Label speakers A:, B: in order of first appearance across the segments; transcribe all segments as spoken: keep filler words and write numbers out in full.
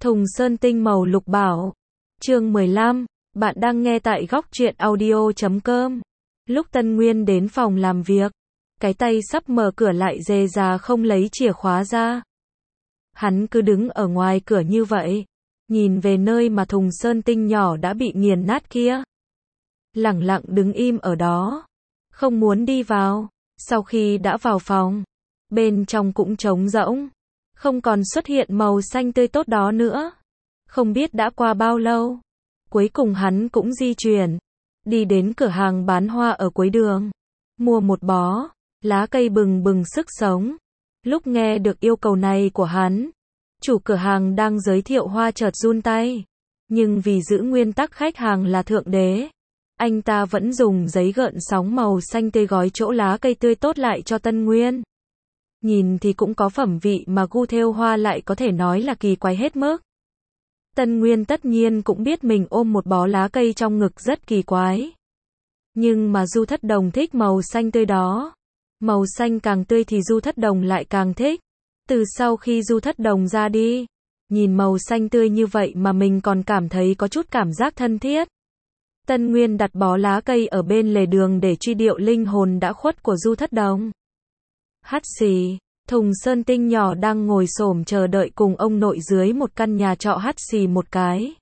A: Thùng Sơn Tinh màu lục bảo. Chương mười lăm, bạn đang nghe tại góc truyện audio chấm com. Lúc Tân Nguyên đến phòng làm việc, cái tay sắp mở cửa lại dề già không lấy chìa khóa ra. Hắn cứ đứng ở ngoài cửa như vậy, nhìn về nơi mà thùng sơn tinh nhỏ đã bị nghiền nát kia. Lẳng lặng đứng im ở đó, không muốn đi vào. Sau khi đã vào phòng, bên trong cũng trống rỗng, không còn xuất hiện màu xanh tươi tốt đó nữa. Không biết đã qua bao lâu, cuối cùng hắn cũng di chuyển, đi đến cửa hàng bán hoa ở cuối đường, mua một bó lá cây bừng bừng sức sống. Lúc nghe được yêu cầu này của hắn, chủ cửa hàng đang giới thiệu hoa chợt run tay, nhưng vì giữ nguyên tắc khách hàng là thượng đế, anh ta vẫn dùng giấy gợn sóng màu xanh tươi gói chỗ lá cây tươi tốt lại cho Tân Nguyên. Nhìn thì cũng có phẩm vị mà gu thêu hoa lại có thể nói là kỳ quái hết mức. Tân Nguyên tất nhiên cũng biết mình ôm một bó lá cây trong ngực rất kỳ quái. Nhưng mà Du Thất Đồng thích màu xanh tươi đó. Màu xanh càng tươi thì Du Thất Đồng lại càng thích. Từ sau khi Du Thất Đồng ra đi, nhìn màu xanh tươi như vậy mà mình còn cảm thấy có chút cảm giác thân thiết. Tân Nguyên đặt bó lá cây ở bên lề đường để truy điệu linh hồn đã khuất của Du Thất Đồng. Hắt xì, Thùng Sơn Tinh nhỏ đang ngồi xổm chờ đợi cùng ông nội dưới một căn nhà trọ hắt xì một cái.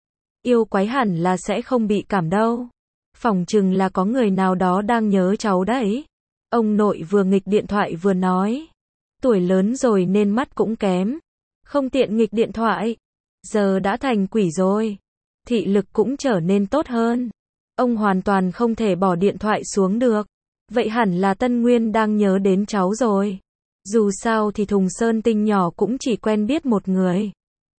A: Yêu quái hẳn là sẽ không bị cảm đâu. Phỏng chừng là có người nào đó đang nhớ cháu đấy. Ông nội vừa nghịch điện thoại vừa nói. Tuổi lớn rồi nên mắt cũng kém. Không tiện nghịch điện thoại. Giờ đã thành quỷ rồi. Thị lực cũng trở nên tốt hơn. Ông hoàn toàn không thể bỏ điện thoại xuống được. Vậy hẳn là Tân Nguyên đang nhớ đến cháu rồi. Dù sao thì Thùng Sơn Tinh nhỏ cũng chỉ quen biết một người.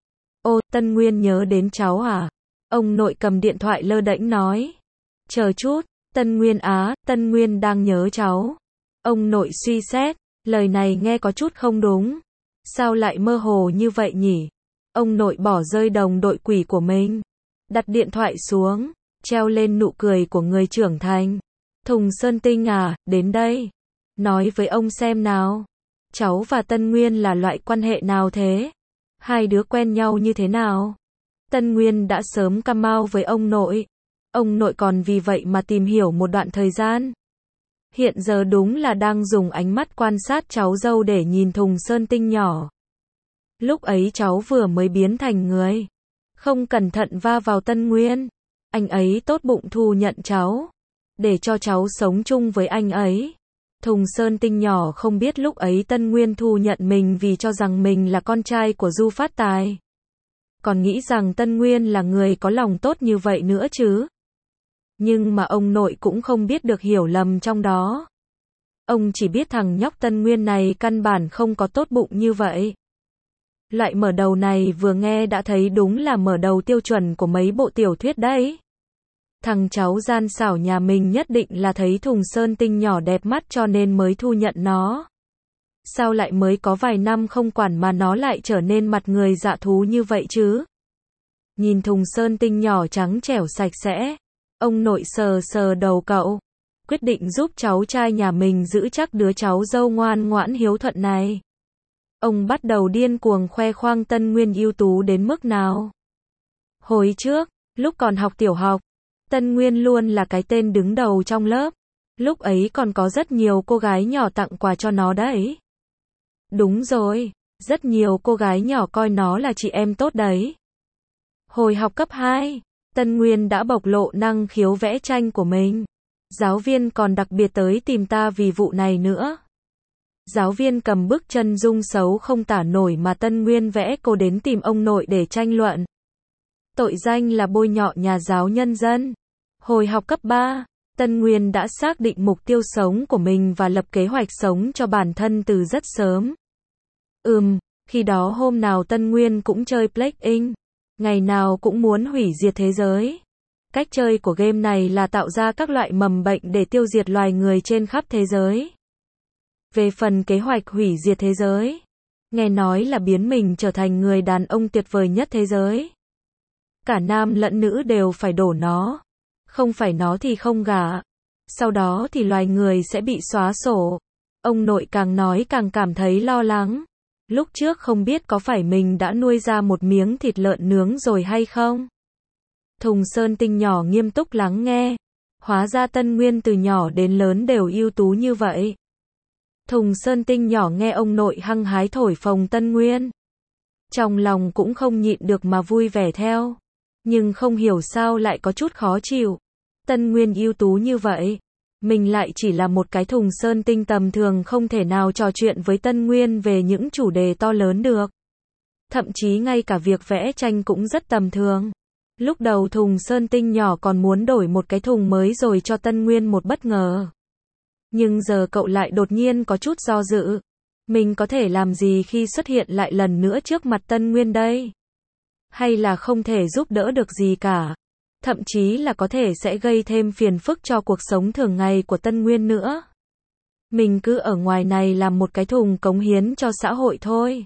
A: Ô, Tân Nguyên nhớ đến cháu à? Ông nội cầm điện thoại lơ đễnh nói. Chờ chút, Tân Nguyên á, Tân Nguyên đang nhớ cháu. Ông nội suy xét, lời này nghe có chút không đúng. Sao lại mơ hồ như vậy nhỉ? Ông nội bỏ rơi đồng đội quỷ của mình. Đặt điện thoại xuống, treo lên nụ cười của người trưởng thành. Thùng Sơn Tinh à, đến đây. Nói với ông xem nào. Cháu và Tân Nguyên là loại quan hệ nào thế? Hai đứa quen nhau như thế nào? Tân Nguyên đã sớm cam mau với ông nội. Ông nội còn vì vậy mà tìm hiểu một đoạn thời gian. Hiện giờ đúng là đang dùng ánh mắt quan sát cháu dâu để nhìn Thùng Sơn Tinh nhỏ. Lúc ấy cháu vừa mới biến thành người. Không cẩn thận va vào Tân Nguyên. Anh ấy tốt bụng thu nhận cháu. Để cho cháu sống chung với anh ấy. Thùng Sơn Tinh nhỏ không biết lúc ấy Tân Nguyên thu nhận mình vì cho rằng mình là con trai của Du Phát Tài. Còn nghĩ rằng Tân Nguyên là người có lòng tốt như vậy nữa chứ. Nhưng mà ông nội cũng không biết được hiểu lầm trong đó. Ông chỉ biết thằng nhóc Tân Nguyên này căn bản không có tốt bụng như vậy. Loại mở đầu này vừa nghe đã thấy đúng là mở đầu tiêu chuẩn của mấy bộ tiểu thuyết đấy. Thằng cháu gian xảo nhà mình nhất định là thấy Thùng Sơn Tinh nhỏ đẹp mắt cho nên mới thu nhận nó. Sao lại mới có vài năm không quản mà nó lại trở nên mặt người dạ thú như vậy chứ? Nhìn Thùng Sơn Tinh nhỏ trắng trẻo sạch sẽ, ông nội sờ sờ đầu cậu, quyết định giúp cháu trai nhà mình giữ chắc đứa cháu dâu ngoan ngoãn hiếu thuận này. Ông bắt đầu điên cuồng khoe khoang Tân Nguyên ưu tú đến mức nào. Hồi trước, lúc còn học tiểu học, Tân Nguyên luôn là cái tên đứng đầu trong lớp. Lúc ấy còn có rất nhiều cô gái nhỏ tặng quà cho nó đấy. Đúng rồi, rất nhiều cô gái nhỏ coi nó là chị em tốt đấy. Hồi học cấp hai, Tân Nguyên đã bộc lộ năng khiếu vẽ tranh của mình. Giáo viên còn đặc biệt tới tìm ta vì vụ này nữa. Giáo viên cầm bức chân dung xấu không tả nổi mà Tân Nguyên vẽ cô đến tìm ông nội để tranh luận. Tội danh là bôi nhọ nhà giáo nhân dân. Hồi học cấp ba, Tân Nguyên đã xác định mục tiêu sống của mình và lập kế hoạch sống cho bản thân từ rất sớm. Ừm, khi đó hôm nào Tân Nguyên cũng chơi Plague Inc. Ngày nào cũng muốn hủy diệt thế giới. Cách chơi của game này là tạo ra các loại mầm bệnh để tiêu diệt loài người trên khắp thế giới. Về phần kế hoạch hủy diệt thế giới, nghe nói là biến mình trở thành người đàn ông tuyệt vời nhất thế giới. Cả nam lẫn nữ đều phải đổ nó. Không phải nó thì không gả. Sau đó thì loài người sẽ bị xóa sổ. Ông nội càng nói càng cảm thấy lo lắng. Lúc trước không biết có phải mình đã nuôi ra một miếng thịt lợn nướng rồi hay không? Thùng Sơn Tinh nhỏ nghiêm túc lắng nghe. Hóa ra Tân Nguyên từ nhỏ đến lớn đều ưu tú như vậy. Thùng Sơn Tinh nhỏ nghe ông nội hăng hái thổi phồng Tân Nguyên. Trong lòng cũng không nhịn được mà vui vẻ theo. Nhưng không hiểu sao lại có chút khó chịu. Tân Nguyên ưu tú như vậy. Mình lại chỉ là một cái thùng sơn tinh tầm thường không thể nào trò chuyện với Tân Nguyên về những chủ đề to lớn được. Thậm chí ngay cả việc vẽ tranh cũng rất tầm thường. Lúc đầu thùng sơn tinh nhỏ còn muốn đổi một cái thùng mới rồi cho Tân Nguyên một bất ngờ. Nhưng giờ cậu lại đột nhiên có chút do dự. Mình có thể làm gì khi xuất hiện lại lần nữa trước mặt Tân Nguyên đây? Hay là không thể giúp đỡ được gì cả? Thậm chí là có thể sẽ gây thêm phiền phức cho cuộc sống thường ngày của Tân Nguyên nữa. Mình cứ ở ngoài này làm một cái thùng cống hiến cho xã hội thôi.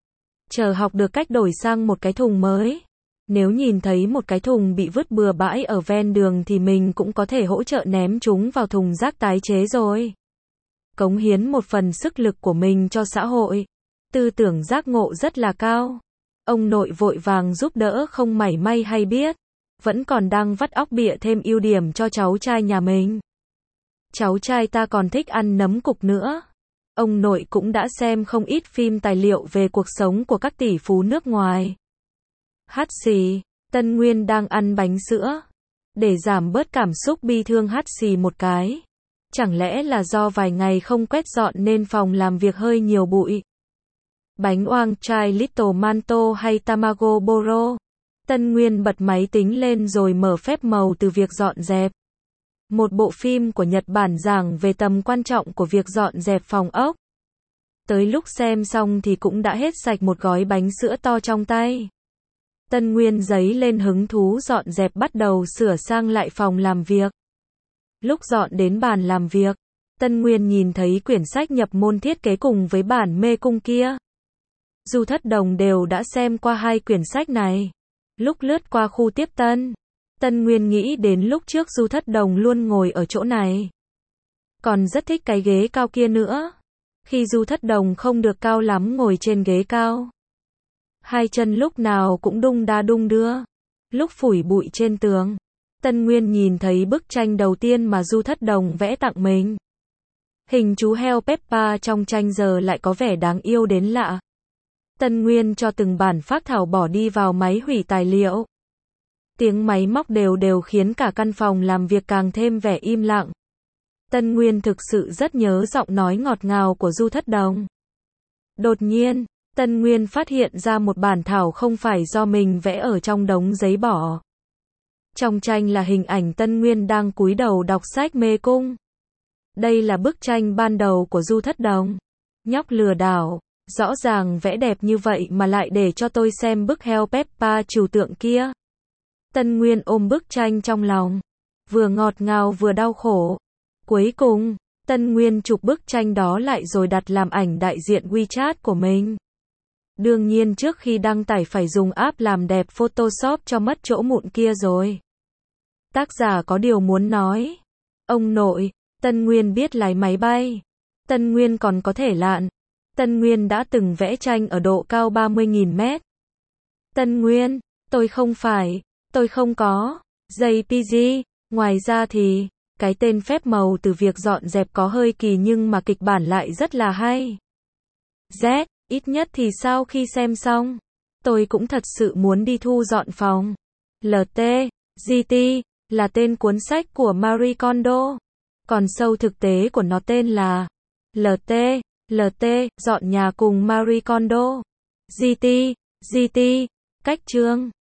A: Chờ học được cách đổi sang một cái thùng mới. Nếu nhìn thấy một cái thùng bị vứt bừa bãi ở ven đường thì mình cũng có thể hỗ trợ ném chúng vào thùng rác tái chế rồi. Cống hiến một phần sức lực của mình cho xã hội. Tư tưởng giác ngộ rất là cao. Ông nội vội vàng giúp đỡ không mảy may hay biết. Vẫn còn đang vắt óc bịa thêm ưu điểm cho cháu trai nhà mình. Cháu trai ta còn thích ăn nấm cục nữa. Ông nội cũng đã xem không ít phim tài liệu về cuộc sống của các tỷ phú nước ngoài. Hắt xì, Tân Nguyên đang ăn bánh sữa. Để giảm bớt cảm xúc bi thương hắt xì một cái. Chẳng lẽ là do vài ngày không quét dọn nên phòng làm việc hơi nhiều bụi. Bánh oang trai Little Manto hay Tamago Boro. Tân Nguyên bật máy tính lên rồi mở phép màu từ việc dọn dẹp. Một bộ phim của Nhật Bản giảng về tầm quan trọng của việc dọn dẹp phòng ốc. Tới lúc xem xong thì cũng đã hết sạch một gói bánh sữa to trong tay. Tân Nguyên giấy lên hứng thú dọn dẹp bắt đầu sửa sang lại phòng làm việc. Lúc dọn đến bàn làm việc, Tân Nguyên nhìn thấy quyển sách nhập môn thiết kế cùng với bản mê cung kia. Du Thất Đồng đều đã xem qua hai quyển sách này. Lúc lướt qua khu tiếp tân, Tân Nguyên nghĩ đến lúc trước Du Thất Đồng luôn ngồi ở chỗ này. Còn rất thích cái ghế cao kia nữa. Khi Du Thất Đồng không được cao lắm ngồi trên ghế cao. Hai chân lúc nào cũng đung đa đung đưa. Lúc phủi bụi trên tường, Tân Nguyên nhìn thấy bức tranh đầu tiên mà Du Thất Đồng vẽ tặng mình. Hình chú heo Peppa trong tranh giờ lại có vẻ đáng yêu đến lạ. Tân Nguyên cho từng bản phác thảo bỏ đi vào máy hủy tài liệu. Tiếng máy móc đều đều khiến cả căn phòng làm việc càng thêm vẻ im lặng. Tân Nguyên thực sự rất nhớ giọng nói ngọt ngào của Du Thất Đồng. Đột nhiên, Tân Nguyên phát hiện ra một bản thảo không phải do mình vẽ ở trong đống giấy bỏ. Trong tranh là hình ảnh Tân Nguyên đang cúi đầu đọc sách mê cung. Đây là bức tranh ban đầu của Du Thất Đồng. Nhóc lừa đảo. Rõ ràng vẽ đẹp như vậy mà lại để cho tôi xem bức heo Peppa trừu tượng kia. Tân Nguyên ôm bức tranh trong lòng. Vừa ngọt ngào vừa đau khổ. Cuối cùng, Tân Nguyên chụp bức tranh đó lại rồi đặt làm ảnh đại diện WeChat của mình. Đương nhiên trước khi đăng tải phải dùng app làm đẹp Photoshop cho mất chỗ mụn kia rồi. Tác giả có điều muốn nói. Ông nội, Tân Nguyên biết lái máy bay. Tân Nguyên còn có thể lặn. Tân Nguyên đã từng vẽ tranh ở độ cao ba mươi nghìn mét. Tân Nguyên, tôi không phải, tôi không có, jê pê giê, ngoài ra thì, cái tên phép màu từ việc dọn dẹp có hơi kỳ nhưng mà kịch bản lại rất là hay. Z, ít nhất thì sau khi xem xong, tôi cũng thật sự muốn đi thu dọn phòng. lờ tê, giê tê, là tên cuốn sách của Marie Kondo. Còn sâu thực tế của nó tên là lờ tê. lờ tê, dọn nhà cùng Marie Kondo. giê tê, giê tê, cách chương.